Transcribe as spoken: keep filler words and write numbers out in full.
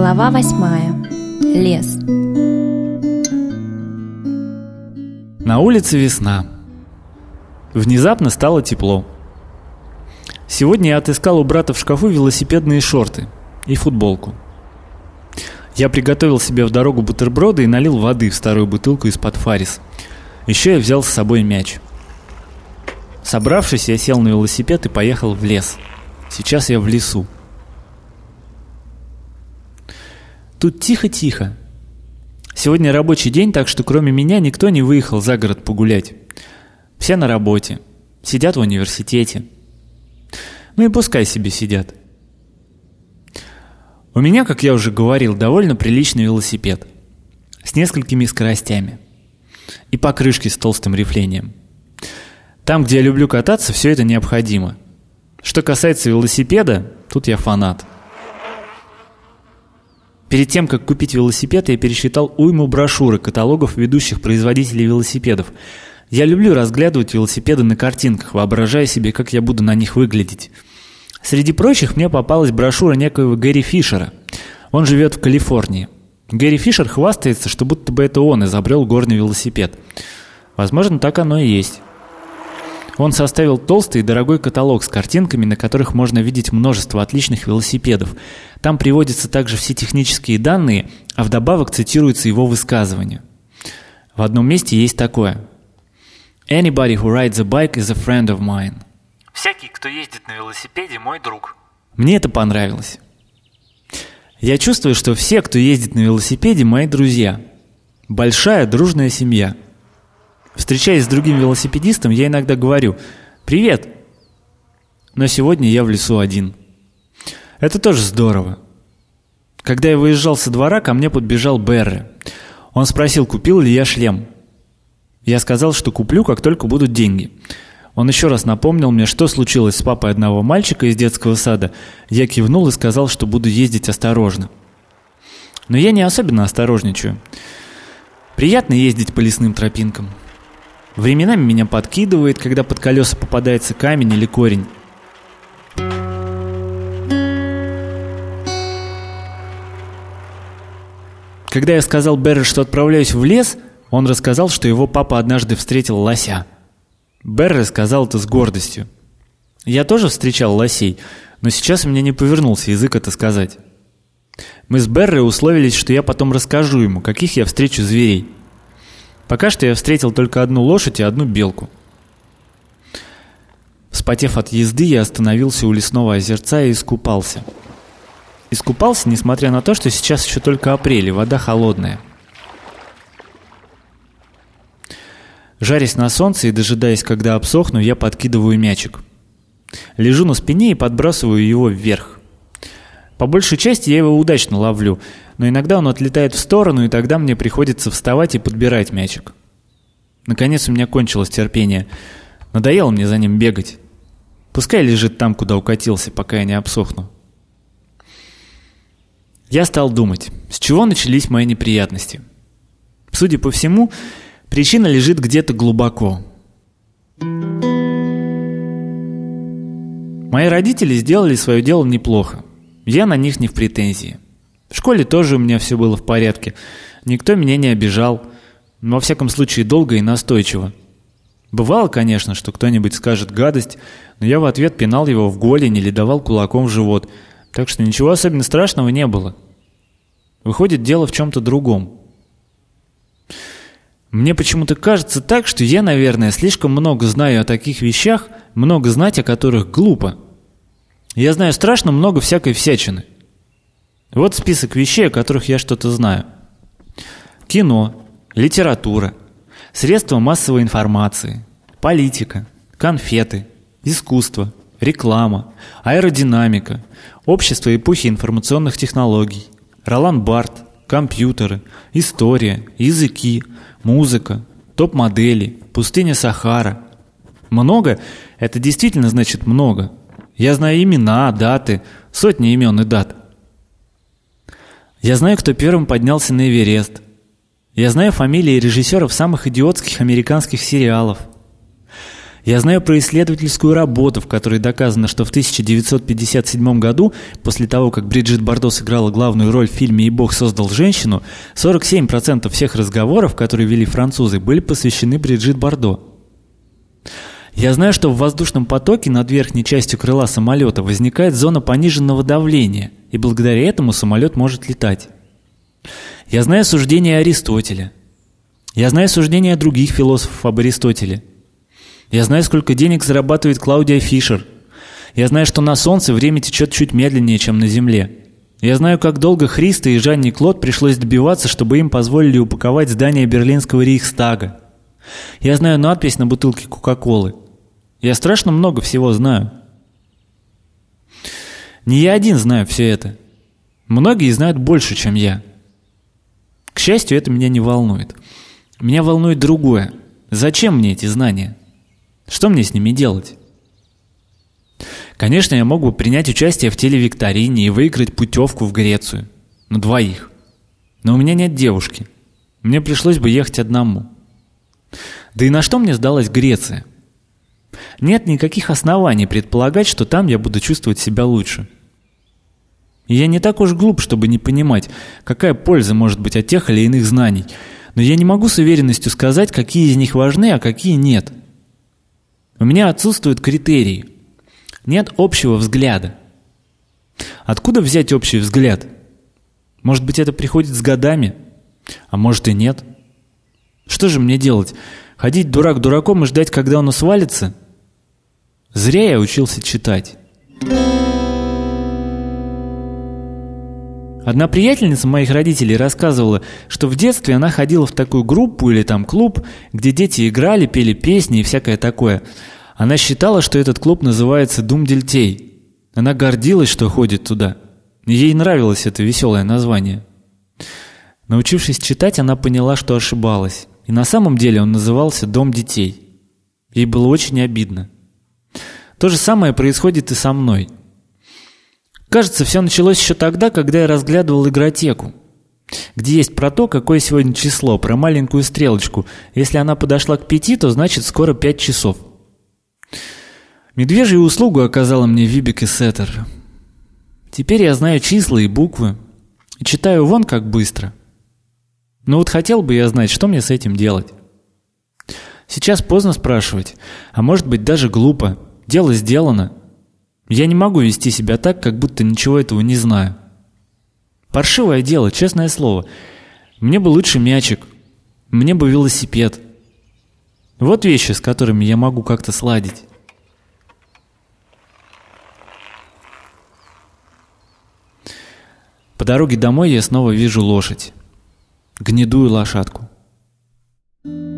Глава восьмая. Лес. На улице весна. Внезапно стало тепло. Сегодня я отыскал у брата в шкафу велосипедные шорты и футболку. Я приготовил себе в дорогу бутерброды и налил воды в старую бутылку из-под Фарис. Еще я взял с собой мяч. Собравшись, я сел на велосипед и поехал в лес. Сейчас я в лесу. Тут тихо-тихо. Сегодня рабочий день, так что кроме меня никто не выехал за город погулять. Все на работе, сидят в университете. Ну и пускай себе сидят. У меня, как я уже говорил, довольно приличный велосипед с несколькими скоростями и покрышки с толстым рифлением. Там, где я люблю кататься, все это необходимо. Что касается велосипеда, тут я фанат. Перед тем, как купить велосипед, я пересчитал уйму брошюрок, каталогов ведущих производителей велосипедов. Я люблю разглядывать велосипеды на картинках, воображая себе, как я буду на них выглядеть. Среди прочих мне попалась брошюра некоего Гэри Фишера. Он живет в Калифорнии. Гэри Фишер хвастается, что будто бы это он изобрел горный велосипед. Возможно, так оно и есть. Он составил толстый и дорогой каталог с картинками, на которых можно видеть множество отличных велосипедов. Там приводятся также все технические данные, а вдобавок цитируется его высказывание. В одном месте есть такое: «Anybody who rides a bike is a friend of mine». Всякий, кто ездит на велосипеде, мой друг. Мне это понравилось. Я чувствую, что все, кто ездит на велосипеде, мои друзья. Большая дружная семья. Встречаясь с другим велосипедистом, я иногда говорю: «Привет!» Но сегодня я в лесу один. Это тоже здорово. Когда я выезжал со двора, ко мне подбежал Берри. Он спросил, купил ли я шлем. Я сказал, что куплю, как только будут деньги. Он еще раз напомнил мне, что случилось с папой одного мальчика из детского сада. Я кивнул и сказал, что буду ездить осторожно. Но я не особенно осторожничаю. Приятно ездить по лесным тропинкам. Временами меня подкидывает, когда под колеса попадается камень или корень. Когда я сказал Берри, что отправляюсь в лес, он рассказал, что его папа однажды встретил лося. Берри сказал это с гордостью. Я тоже встречал лосей, но сейчас у меня не повернулся язык это сказать. Мы с Берри условились, что я потом расскажу ему, каких я встречу зверей. Пока что я встретил только одну лошадь и одну белку. Вспотев от езды, я остановился у лесного озерца и искупался. Искупался, несмотря на то, что сейчас еще только апрель, и вода холодная. Жарясь на солнце и дожидаясь, когда обсохну, я подкидываю мячик. Лежу на спине и подбрасываю его вверх. По большей части я его удачно ловлю, но иногда он отлетает в сторону, и тогда мне приходится вставать и подбирать мячик. Наконец у меня кончилось терпение. Надоело мне за ним бегать. Пускай лежит там, куда укатился, пока я не обсохну. Я стал думать, с чего начались мои неприятности. Судя по всему, причина лежит где-то глубоко. Мои родители сделали свое дело неплохо. Я на них не в претензии. В школе тоже у меня все было в порядке. Никто меня не обижал. Во всяком случае, долго и настойчиво. Бывало, конечно, что кто-нибудь скажет гадость, но я в ответ пинал его в голень или давал кулаком в живот. Так что ничего особенно страшного не было. Выходит, дело в чем-то другом. Мне почему-то кажется так, что я, наверное, слишком много знаю о таких вещах, много знать о которых глупо. Я знаю страшно много всякой всячины. Вот список вещей, о которых я что-то знаю. Кино, литература, средства массовой информации, политика, конфеты, искусство, реклама, аэродинамика, общество эпохи информационных технологий, Ролан Барт, компьютеры, история, языки, музыка, топ-модели, пустыня Сахара. Много – это действительно значит много. Я знаю имена, даты, сотни имен и дат. Я знаю, кто первым поднялся на Эверест. Я знаю фамилии режиссеров самых идиотских американских сериалов. Я знаю про исследовательскую работу, в которой доказано, что в тысяча девятьсот пятьдесят седьмом году, после того, как Бриджит Бардо сыграла главную роль в фильме «И Бог создал женщину», сорок семь процентов всех разговоров, которые вели французы, были посвящены Бриджит Бардо. Я знаю, что в воздушном потоке над верхней частью крыла самолета возникает зона пониженного давления, и благодаря этому самолет может летать. Я знаю суждения Аристотеля. Я знаю суждения других философов об Аристотеле. Я знаю, сколько денег зарабатывает Клаудия Фишер. Я знаю, что на Солнце время течет чуть медленнее, чем на Земле. Я знаю, как долго Христо и Жанни Клод пришлось добиваться, чтобы им позволили упаковать здание Берлинского Рейхстага. Я знаю надпись на бутылке Кока-Колы. Я страшно много всего знаю. Не я один знаю все это. Многие знают больше, чем я. К счастью, это меня не волнует. Меня волнует другое. Зачем мне эти знания? Что мне с ними делать? Конечно, я мог бы принять участие в телевикторине и выиграть путевку в Грецию. На двоих. Но у меня нет девушки. Мне пришлось бы ехать одному. Да и на что мне сдалась Греция? Нет никаких оснований предполагать, что там я буду чувствовать себя лучше. И я не так уж глуп, чтобы не понимать, какая польза может быть от тех или иных знаний. Но я не могу с уверенностью сказать, какие из них важны, а какие нет. У меня отсутствуют критерии. Нет общего взгляда. Откуда взять общий взгляд? Может быть, это приходит с годами? А может и нет. Что же мне делать? Ходить дурак дураком и ждать, когда он свалится? Зря я учился читать. Одна приятельница моих родителей рассказывала, что в детстве она ходила в такую группу или там клуб, где дети играли, пели песни и всякое такое. Она считала, что этот клуб называется «Дум дельтей». Она гордилась, что ходит туда. Ей нравилось это веселое название. Научившись читать, она поняла, что ошибалась. И на самом деле он назывался «Дом детей». Ей было очень обидно. То же самое происходит и со мной. Кажется, все началось еще тогда, когда я разглядывал игротеку, где есть про то, какое сегодня число, про маленькую стрелочку. Если она подошла к пяти, то значит скоро пять часов. Медвежью услугу оказала мне Вибек и Сеттер. Теперь я знаю числа и буквы, и читаю вон как быстро. Но вот хотел бы я знать, что мне с этим делать. Сейчас поздно спрашивать, а может быть даже глупо. Дело сделано. Я не могу вести себя так, как будто ничего этого не знаю. Паршивое дело, честное слово. Мне бы лучше мячик. Мне бы велосипед. Вот вещи, с которыми я могу как-то сладить. По дороге домой я снова вижу лошадь. Гнедую лошадку.